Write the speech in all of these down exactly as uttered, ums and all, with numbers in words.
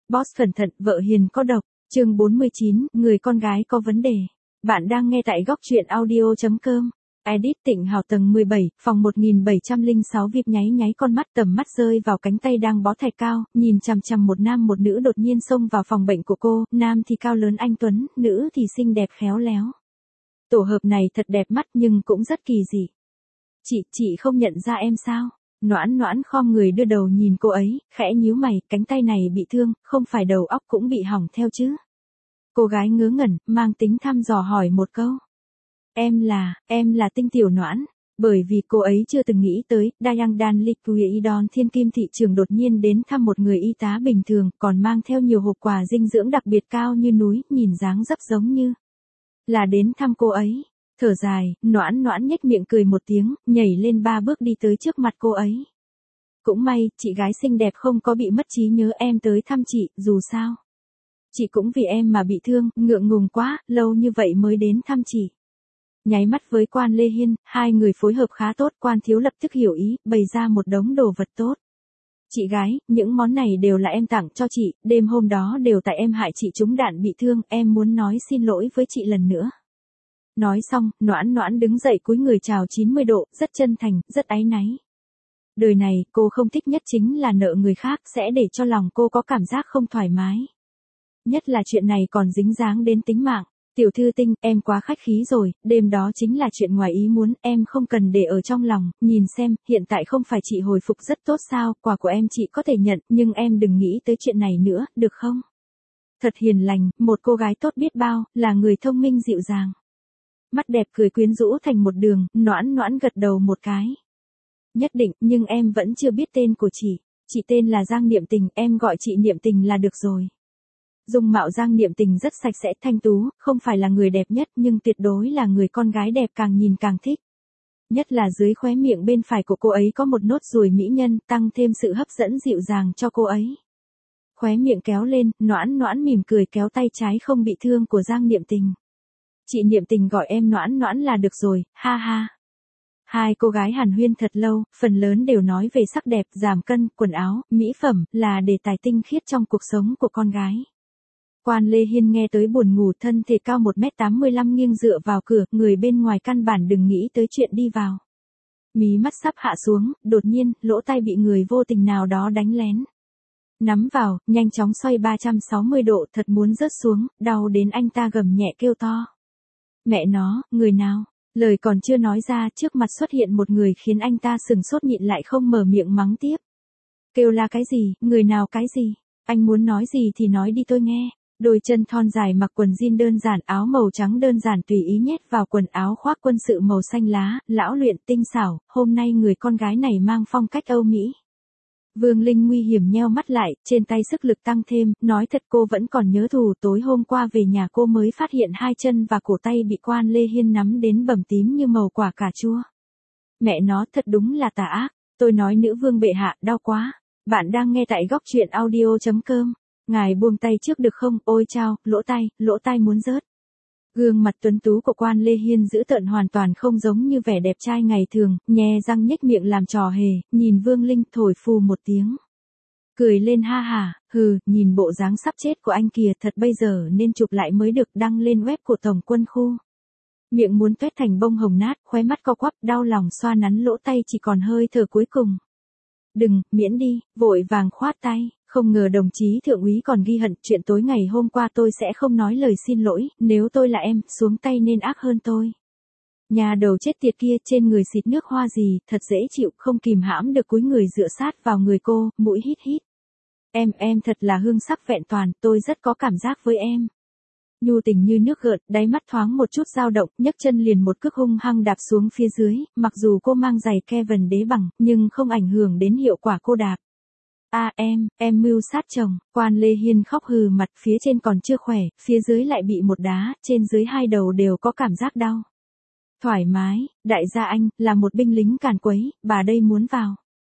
Boss cẩn thận, vợ hiền có độc. Chương bốn mươi chín, người con gái có vấn đề. Bạn đang nghe tại góc truyện audio chấm com. Edit Tịnh Hào tầng mười bảy, phòng một nghìn bảy trăm lẻ sáu vê i pê nháy nháy con mắt, tầm mắt rơi vào cánh tay đang bó thạch cao, nhìn chằm chằm một nam một nữ đột nhiên xông vào phòng bệnh của cô, nam thì cao lớn anh tuấn, nữ thì xinh đẹp khéo léo. Tổ hợp này thật đẹp mắt nhưng cũng rất kỳ dị. Chị, chị không nhận ra em sao? Noãn Noãn khom người đưa đầu nhìn cô ấy, khẽ nhíu mày, cánh tay này bị thương, không phải đầu óc cũng bị hỏng theo chứ? Cô gái ngớ ngẩn, mang tính thăm dò hỏi một câu. Em là, em là Tinh Tiểu Noãn. Bởi vì cô ấy chưa từng nghĩ tới, Dayang Dan Liquidon Thiên Kim thị trường đột nhiên đến thăm một người y tá bình thường, còn mang theo nhiều hộp quà dinh dưỡng đặc biệt cao như núi, nhìn dáng dấp giống như là đến thăm cô ấy. Thở dài, Noãn Noãn nhếch miệng cười một tiếng, nhảy lên ba bước đi tới trước mặt cô ấy. Cũng may, chị gái xinh đẹp không có bị mất trí nhớ, em tới thăm chị, dù sao. Chị cũng vì em mà bị thương, ngượng ngùng quá, lâu như vậy mới đến thăm chị. Nháy mắt với Quan Lê Hiên, hai người phối hợp khá tốt, Quan thiếu lập tức hiểu ý, bày ra một đống đồ vật tốt. Chị gái, những món này đều là em tặng cho chị, đêm hôm đó đều tại em hại chị trúng đạn bị thương, em muốn nói xin lỗi với chị lần nữa. Nói xong, Noãn Noãn đứng dậy cúi người chào chín mươi độ, rất chân thành, rất áy náy. Đời này, cô không thích nhất chính là nợ người khác, sẽ để cho lòng cô có cảm giác không thoải mái. Nhất là chuyện này còn dính dáng đến tính mạng. Tiểu thư Tinh, em quá khách khí rồi, đêm đó chính là chuyện ngoài ý muốn, em không cần để ở trong lòng, nhìn xem, hiện tại không phải chị hồi phục rất tốt sao, quà của em chị có thể nhận, nhưng em đừng nghĩ tới chuyện này nữa, được không? Thật hiền lành, một cô gái tốt biết bao, là người thông minh dịu dàng. Mắt đẹp cười quyến rũ thành một đường, Noãn Noãn gật đầu một cái. Nhất định, nhưng em vẫn chưa biết tên của chị. Chị tên là Giang Niệm Tình, em gọi chị Niệm Tình là được rồi. Dung mạo Giang Niệm Tình rất sạch sẽ thanh tú, không phải là người đẹp nhất nhưng tuyệt đối là người con gái đẹp càng nhìn càng thích. Nhất là dưới khóe miệng bên phải của cô ấy có một nốt ruồi mỹ nhân, tăng thêm sự hấp dẫn dịu dàng cho cô ấy. Khóe miệng kéo lên, Noãn Noãn mỉm cười kéo tay trái không bị thương của Giang Niệm Tình. Chị Niệm Tình gọi em Noãn Noãn là được rồi, ha ha. Hai cô gái hàn huyên thật lâu, phần lớn đều nói về sắc đẹp, giảm cân, quần áo, mỹ phẩm, là đề tài tinh khiết trong cuộc sống của con gái. Quan Lê Hiên nghe tới buồn ngủ, thân thể cao một mét tám mươi lăm nghiêng dựa vào cửa, người bên ngoài căn bản đừng nghĩ tới chuyện đi vào. Mí mắt sắp hạ xuống, đột nhiên, lỗ tai bị người vô tình nào đó đánh lén. Nắm vào, nhanh chóng xoay ba trăm sáu mươi độ, thật muốn rớt xuống, đau đến anh ta gầm nhẹ kêu to. Mẹ nó, người nào? Lời còn chưa nói ra, trước mặt xuất hiện một người khiến anh ta sừng sốt nhịn lại không mở miệng mắng tiếp. Kêu là cái gì, người nào cái gì? Anh muốn nói gì thì nói đi tôi nghe. Đôi chân thon dài mặc quần jean đơn giản, áo màu trắng đơn giản tùy ý nhét vào quần áo khoác quân sự màu xanh lá, lão luyện tinh xảo, hôm nay người con gái này mang phong cách Âu Mỹ. Vương Linh nguy hiểm nheo mắt lại, trên tay sức lực tăng thêm, nói thật cô vẫn còn nhớ thù tối hôm qua về nhà cô mới phát hiện hai chân và cổ tay bị Quan Lê Hiên nắm đến bầm tím như màu quả cà chua. Mẹ nó thật đúng là tà ác, tôi nói nữ vương bệ hạ, đau quá. Bạn đang nghe tại góc truyện audio chấm com. Ngài buông tay trước được không, ôi chao, lỗ tai, lỗ tai muốn rớt. Gương mặt tuấn tú của Quan Lê Hiên dữ tợn hoàn toàn không giống như vẻ đẹp trai ngày thường, nhè răng nhếch miệng làm trò hề, nhìn Vương Linh thổi phù một tiếng. Cười lên ha hà, hừ, nhìn bộ dáng sắp chết của anh kìa, thật bây giờ nên chụp lại mới được, đăng lên web của Tổng quân khu. Miệng muốn tuét thành bông hồng nát, khóe mắt co quắp, đau lòng xoa nắn lỗ tay chỉ còn hơi thở cuối cùng. Đừng, miễn đi, vội vàng khoát tay. Không ngờ đồng chí thượng úy còn ghi hận, chuyện tối ngày hôm qua tôi sẽ không nói lời xin lỗi, nếu tôi là em, xuống tay nên ác hơn tôi. Nhà đầu chết tiệt kia, trên người xịt nước hoa gì, thật dễ chịu, không kìm hãm được cúi người dựa sát vào người cô, mũi hít hít. Em, em thật là hương sắc vẹn toàn, tôi rất có cảm giác với em. Nhu tình như nước gợn, đáy mắt thoáng một chút dao động, nhấc chân liền một cước hung hăng đạp xuống phía dưới, mặc dù cô mang giày Kevin đế bằng, nhưng không ảnh hưởng đến hiệu quả cô đạp. A à, em, em mưu sát chồng. Quan Lê Hiên khóc hừ mặt, phía trên còn chưa khỏe, phía dưới lại bị một đá, trên dưới hai đầu đều có cảm giác đau. Thoải mái, đại gia anh, là một binh lính càn quấy, bà đây muốn vào.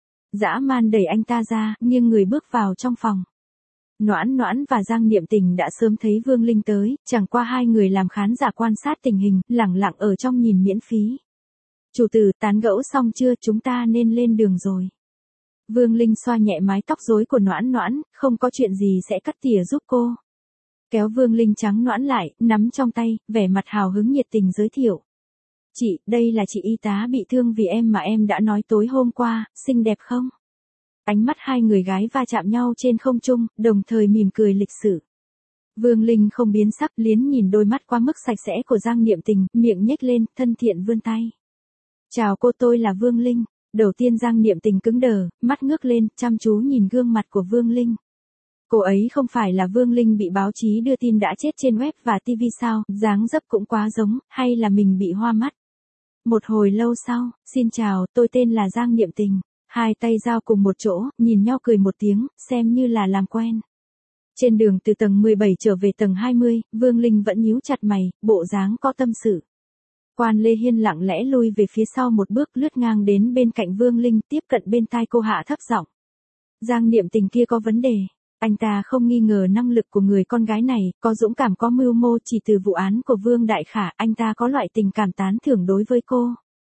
Dã man đẩy anh ta ra, nhưng người bước vào trong phòng. Noãn Noãn và Giang Niệm Tình đã sớm thấy Vương Linh tới, chẳng qua hai người làm khán giả quan sát tình hình, lẳng lặng ở trong nhìn miễn phí. Chủ tử, tán gẫu xong chưa, chúng ta nên lên đường rồi. Vương Linh xoa nhẹ mái tóc rối của Noãn Noãn, không có chuyện gì sẽ cắt tỉa giúp cô. Kéo Vương Linh trắng nõn lại, nắm trong tay, vẻ mặt hào hứng nhiệt tình giới thiệu. Chị, đây là chị y tá bị thương vì em mà em đã nói tối hôm qua, xinh đẹp không? Ánh mắt hai người gái va chạm nhau trên không trung, đồng thời mỉm cười lịch sự. Vương Linh không biến sắc, liến nhìn đôi mắt quá mức sạch sẽ của Giang Niệm Tình, miệng nhếch lên, thân thiện vươn tay. Chào cô, tôi là Vương Linh. Đầu tiên Giang Niệm Tình cứng đờ, mắt ngước lên, chăm chú nhìn gương mặt của Vương Linh. Cô ấy không phải là Vương Linh bị báo chí đưa tin đã chết trên web và ti vi sao, dáng dấp cũng quá giống, hay là mình bị hoa mắt. Một hồi lâu sau, xin chào, tôi tên là Giang Niệm Tình. Hai tay giao cùng một chỗ, nhìn nhau cười một tiếng, xem như là làm quen. Trên đường từ tầng mười bảy trở về tầng hai mươi, Vương Linh vẫn nhíu chặt mày, bộ dáng có tâm sự. Quan Lê Hiên lặng lẽ lui về phía sau một bước, lướt ngang đến bên cạnh Vương Linh, tiếp cận bên tai cô hạ thấp giọng. Giang Niệm Tình kia có vấn đề. Anh ta không nghi ngờ năng lực của người con gái này, có dũng cảm có mưu mô, chỉ từ vụ án của Vương Đại Khả, anh ta có loại tình cảm tán thưởng đối với cô.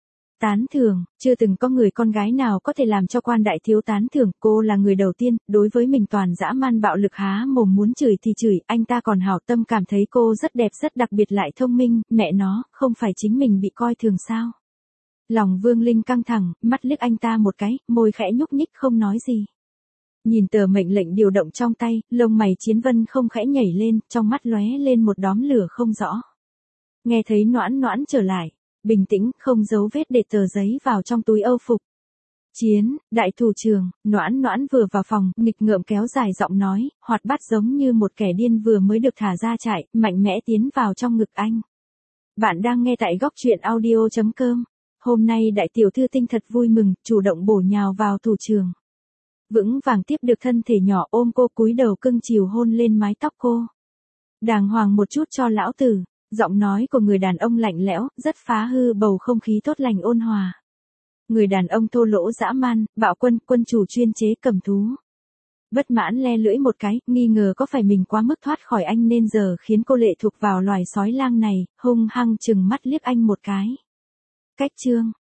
Tán thưởng, chưa từng có người con gái nào có thể làm cho quan đại thiếu tán thưởng, cô là người đầu tiên, đối với mình toàn dã man bạo lực há mồm muốn chửi thì chửi, anh ta còn hảo tâm cảm thấy cô rất đẹp rất đặc biệt lại thông minh, mẹ nó, không phải chính mình bị coi thường sao. Lòng Vương Linh căng thẳng, mắt liếc anh ta một cái, môi khẽ nhúc nhích không nói gì. Nhìn tờ mệnh lệnh điều động trong tay, lông mày Chiến Vân không khẽ nhảy lên, trong mắt lóe lên một đóm lửa không rõ. Nghe thấy Noãn Noãn trở lại, bình tĩnh, không giấu vết để tờ giấy vào trong túi âu phục. Chiến, đại thủ trưởng, Noãn Noãn vừa vào phòng, nghịch ngợm kéo dài giọng nói, hoạt bát giống như một kẻ điên vừa mới được thả ra trại, mạnh mẽ tiến vào trong ngực anh. Bạn đang nghe tại góc truyện audio chấm com. Hôm nay đại tiểu thư tinh thật vui mừng, chủ động bổ nhào vào thủ trưởng. Vững vàng tiếp được thân thể nhỏ ôm cô, cúi đầu cưng chiều hôn lên mái tóc cô. Đàng hoàng một chút cho lão tử. Giọng nói của người đàn ông lạnh lẽo, rất phá hư bầu không khí tốt lành ôn hòa. Người đàn ông thô lỗ dã man, bạo quân, quân chủ chuyên chế cầm thú. Bất mãn le lưỡi một cái, nghi ngờ có phải mình quá mức thoát khỏi anh nên giờ khiến cô lệ thuộc vào loài sói lang này, hung hăng chừng mắt liếc anh một cái. Cách chương,